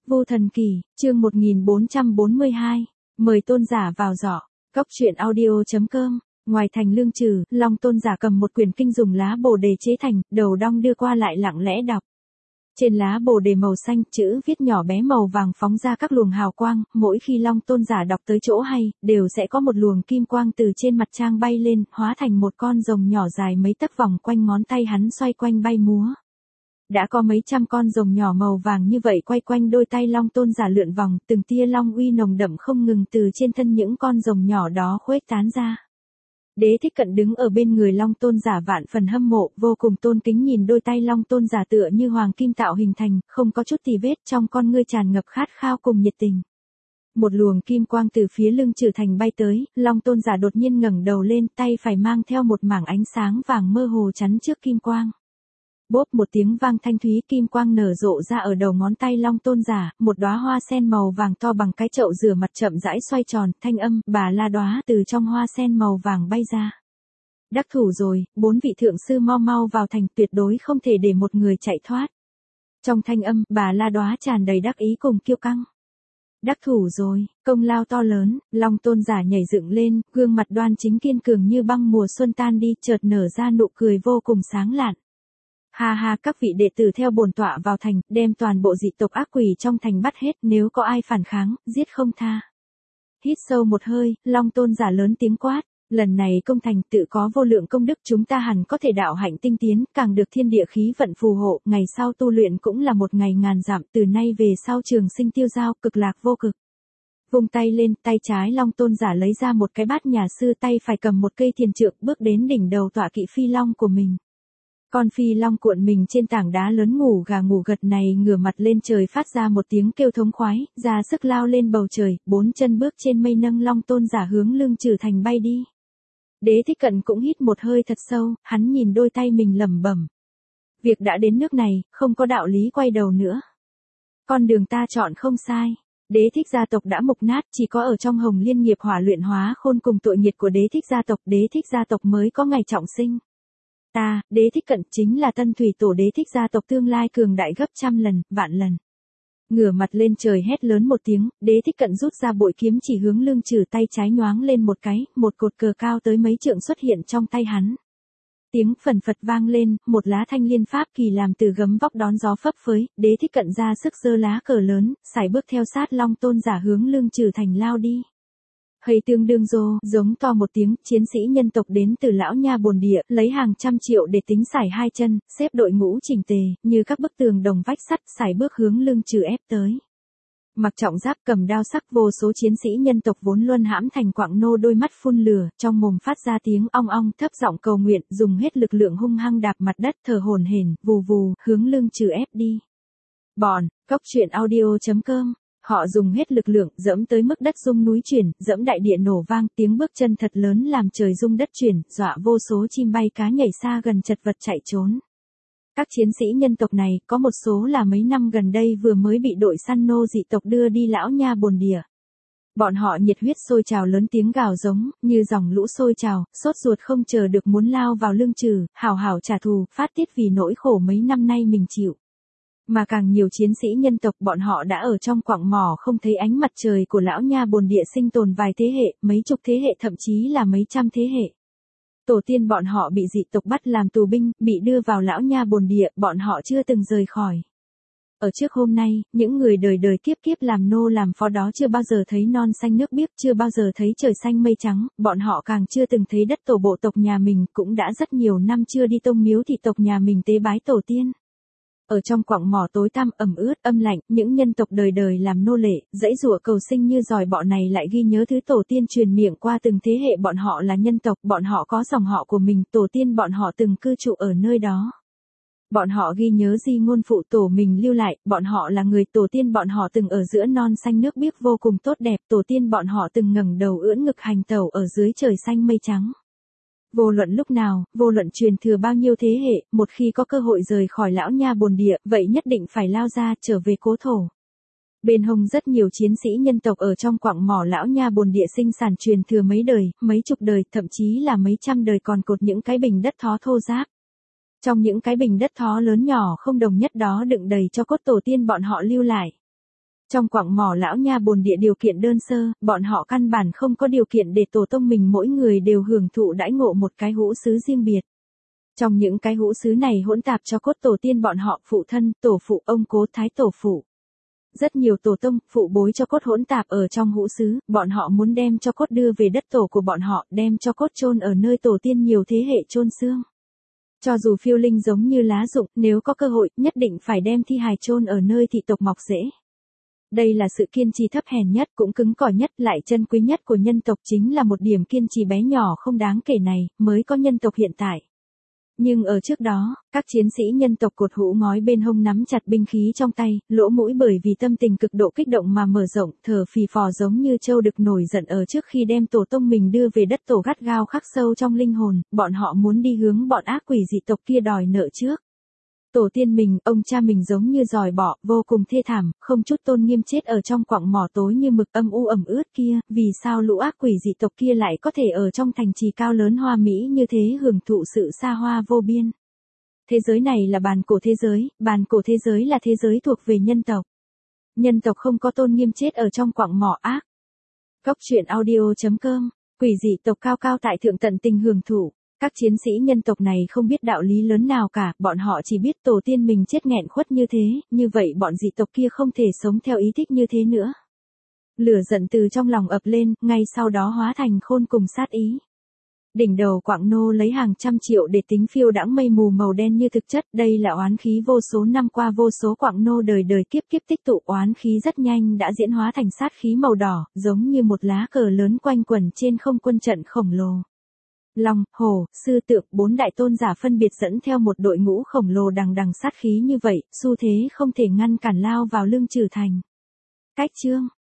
Vu Thần Kỳ, chương 1442, mời tôn giả vào giỏ. Cóc truyện audio.com. Ngoài thành Lương Trừ, Long tôn giả cầm một quyển kinh dùng lá bồ đề chế thành, đầu đong đưa qua lại lặng lẽ đọc. Trên lá bồ đề màu xanh, chữ viết nhỏ bé màu vàng phóng ra các luồng hào quang, mỗi khi Long tôn giả đọc tới chỗ hay, đều sẽ có một luồng kim quang từ trên mặt trang bay lên, hóa thành một con rồng nhỏ dài mấy tấc vòng quanh ngón tay hắn xoay quanh bay múa. Đã có mấy trăm con rồng nhỏ màu vàng như vậy quay quanh đôi tay Long tôn giả lượn vòng, từng tia long uy nồng đậm không ngừng từ trên thân những con rồng nhỏ đó khuếch tán ra. Đế Thích Cận đứng ở bên người Long tôn giả vạn phần hâm mộ, vô cùng tôn kính nhìn đôi tay Long tôn giả tựa như hoàng kim tạo hình thành, không có chút tì vết, trong con ngươi tràn ngập khát khao cùng nhiệt tình. Một luồng kim quang từ phía Lương Trừ thành bay tới, Long tôn giả đột nhiên ngẩng đầu lên, tay phải mang theo một mảng ánh sáng vàng mơ hồ chắn trước kim quang. Bốp một tiếng vang thanh thúy, kim quang nở rộ ra ở đầu ngón tay Long tôn giả, một đóa hoa sen màu vàng to bằng cái chậu rửa mặt chậm rãi xoay tròn, thanh âm bà la đóa từ trong hoa sen màu vàng bay ra. Đắc thủ rồi, 4 vị thượng sư mau mau vào thành, tuyệt đối không thể để một người chạy thoát. Trong thanh âm, bà la đóa tràn đầy đắc ý cùng kiêu căng. Đắc thủ rồi, công lao to lớn, Long tôn giả nhảy dựng lên, gương mặt đoan chính kiên cường như băng mùa xuân tan đi, chợt nở ra nụ cười vô cùng sáng lạn. Ha ha, các vị đệ tử theo bổn tọa vào thành, đem toàn bộ dị tộc ác quỷ trong thành bắt hết, nếu có ai phản kháng, giết không tha. Hít sâu một hơi, Long tôn giả lớn tiếng quát, lần này công thành tự có vô lượng công đức, chúng ta hẳn có thể đạo hạnh tinh tiến, càng được thiên địa khí vận phù hộ, ngày sau tu luyện cũng là một ngày ngàn dặm, từ nay về sau trường sinh tiêu giao, cực lạc vô cực. Vung tay lên, tay trái Long tôn giả lấy ra một cái bát nhà sư, tay phải cầm một cây thiền trượng, bước đến đỉnh đầu tọa kỵ phi long của mình. Con phi long cuộn mình trên tảng đá lớn ngủ gà ngủ gật này ngửa mặt lên trời phát ra một tiếng kêu thống khoái, ra sức lao lên bầu trời, 4 chân bước trên mây nâng Long tôn giả hướng Lương Trừ thành bay đi. Đế Thích Cận cũng hít một hơi thật sâu, hắn nhìn đôi tay mình lẩm bẩm. Việc đã đến nước này, không có đạo lý quay đầu nữa. Con đường ta chọn không sai. Đế Thích gia tộc đã mục nát, chỉ có ở trong Hồng Liên nghiệp hỏa luyện hóa khôn cùng tội nghiệt của Đế Thích gia tộc mới có ngày trọng sinh. Ta, Đế Thích Cận chính là tân thủy tổ Đế Thích gia tộc tương lai cường đại gấp trăm lần, vạn lần. Ngửa mặt lên trời hét lớn một tiếng, Đế Thích Cận rút ra bội kiếm chỉ hướng Lương Trừ, tay trái nhoáng lên một cái, một cột cờ cao tới mấy trượng xuất hiện trong tay hắn. Tiếng phần phật vang lên, một lá thanh liên pháp kỳ làm từ gấm vóc đón gió phấp phới, Đế Thích Cận ra sức giơ lá cờ lớn, sải bước theo sát Long tôn giả hướng Lương Trừ thành lao đi. Hây tương đương rô, giống to một tiếng, chiến sĩ nhân tộc đến từ lão nha bồn địa, lấy hàng trăm triệu để tính sải hai chân, xếp đội ngũ chỉnh tề, như các bức tường đồng vách sắt, sải bước hướng Lương Trừ ép tới. Mặc trọng giáp cầm đao sắc, vô số chiến sĩ nhân tộc vốn luân hãm thành quạng nô, đôi mắt phun lửa, trong mồm phát ra tiếng ong ong, thấp giọng cầu nguyện, dùng hết lực lượng hung hăng đạp mặt đất, thở hổn hển, vù vù, hướng Lương Trừ ép đi. Cóc truyện audio.com. Họ dùng hết lực lượng, dẫm tới mức đất rung núi chuyển, dẫm đại địa nổ vang, tiếng bước chân thật lớn làm trời rung đất chuyển, dọa vô số chim bay cá nhảy xa gần chật vật chạy trốn. Các chiến sĩ nhân tộc này, có một số là mấy năm gần đây vừa mới bị đội săn nô dị tộc đưa đi lão nha bồn địa. Bọn họ nhiệt huyết sôi trào, lớn tiếng gào giống, như dòng lũ sôi trào, sốt ruột không chờ được muốn lao vào Lương Trừ, hào hào trả thù, phát tiết vì nỗi khổ mấy năm nay mình chịu. Mà càng nhiều chiến sĩ nhân tộc, bọn họ đã ở trong quặng mỏ không thấy ánh mặt trời của lão nha bồn địa sinh tồn vài thế hệ, mấy chục thế hệ, thậm chí là mấy trăm thế hệ. Tổ tiên bọn họ bị dị tộc bắt làm tù binh, bị đưa vào lão nha bồn địa, bọn họ chưa từng rời khỏi. Ở trước hôm nay, những người đời đời kiếp kiếp làm nô làm phó đó chưa bao giờ thấy non xanh nước biếc, chưa bao giờ thấy trời xanh mây trắng, bọn họ càng chưa từng thấy đất tổ bộ tộc nhà mình, cũng đã rất nhiều năm chưa đi tông miếu thị tộc nhà mình tế bái tổ tiên. Ở trong quặng mỏ tối tăm ẩm ướt âm lạnh, những nhân tộc đời đời làm nô lệ, dãy rủa cầu sinh như dòi bọ này lại ghi nhớ thứ tổ tiên truyền miệng qua từng thế hệ, bọn họ là nhân tộc, bọn họ có dòng họ của mình, tổ tiên bọn họ từng cư trụ ở nơi đó. Bọn họ ghi nhớ di ngôn phụ tổ mình lưu lại, bọn họ là người, tổ tiên bọn họ từng ở giữa non xanh nước biếc vô cùng tốt đẹp, tổ tiên bọn họ từng ngẩng đầu ưỡn ngực hành tẩu ở dưới trời xanh mây trắng. Vô luận lúc nào, vô luận truyền thừa bao nhiêu thế hệ, một khi có cơ hội rời khỏi lão nha bồn địa, vậy nhất định phải lao ra, trở về cố thổ. Bên hông rất nhiều chiến sĩ nhân tộc ở trong quặng mỏ lão nha bồn địa sinh sản truyền thừa mấy đời, mấy chục đời, thậm chí là mấy trăm đời, còn cột những cái bình đất thó thô ráp. Trong những cái bình đất thó lớn nhỏ không đồng nhất đó đựng đầy cho cốt tổ tiên bọn họ lưu lại. Trong quặng mỏ lão nha bồn địa điều kiện đơn sơ, bọn họ căn bản không có điều kiện để tổ tông mình mỗi người đều hưởng thụ đãi ngộ một cái hũ sứ riêng biệt. Trong những cái hũ sứ này hỗn tạp cho cốt tổ tiên bọn họ, phụ thân, tổ phụ, ông cố, thái tổ phụ. Rất nhiều tổ tông, phụ bối cho cốt hỗn tạp ở trong hũ sứ, bọn họ muốn đem cho cốt đưa về đất tổ của bọn họ, đem cho cốt chôn ở nơi tổ tiên nhiều thế hệ chôn xương. Cho dù phiêu linh giống như lá rụng, nếu có cơ hội, nhất định phải đem thi hài chôn ở nơi thị tộc mọc rễ. Đây là sự kiên trì thấp hèn nhất, cũng cứng cỏi nhất, lại chân quý nhất của nhân tộc, chính là một điểm kiên trì bé nhỏ không đáng kể này, mới có nhân tộc hiện tại. Nhưng ở trước đó, các chiến sĩ nhân tộc cột hũ ngói bên hông nắm chặt binh khí trong tay, lỗ mũi bởi vì tâm tình cực độ kích động mà mở rộng, thở phì phò giống như trâu đực nổi giận ở trước khi đem tổ tông mình đưa về đất tổ, gắt gao khắc sâu trong linh hồn, bọn họ muốn đi hướng bọn ác quỷ dị tộc kia đòi nợ trước. Tổ tiên mình, ông cha mình giống như giòi bọ, vô cùng thê thảm, không chút tôn nghiêm chết ở trong quặng mỏ tối như mực âm u ẩm ướt kia, vì sao lũ ác quỷ dị tộc kia lại có thể ở trong thành trì cao lớn hoa mỹ như thế hưởng thụ sự xa hoa vô biên. Thế giới này là bàn cổ thế giới là thế giới thuộc về nhân tộc. Nhân tộc không có tôn nghiêm chết ở trong quặng mỏ ác. Góc truyện audio.com, quỷ dị tộc cao cao tại thượng tận tình hưởng thụ. Các chiến sĩ nhân tộc này không biết đạo lý lớn nào cả, bọn họ chỉ biết tổ tiên mình chết nghẹn khuất như thế, như vậy bọn dị tộc kia không thể sống theo ý thích như thế nữa. Lửa giận từ trong lòng ập lên, ngay sau đó hóa thành khôn cùng sát ý. Đỉnh đầu quặng nô lấy hàng trăm triệu để tính phiêu đãng mây mù màu đen như thực chất, đây là oán khí vô số năm qua vô số quặng nô đời đời kiếp kiếp tích tụ, oán khí rất nhanh đã diễn hóa thành sát khí màu đỏ, giống như một lá cờ lớn quanh quẩn trên không quân trận khổng lồ. Long, hổ, sư tượng, 4 đại tôn giả phân biệt dẫn theo một đội ngũ khổng lồ đằng đằng sát khí như vậy, xu thế không thể ngăn cản lao vào Lương Chử thành. Cách chương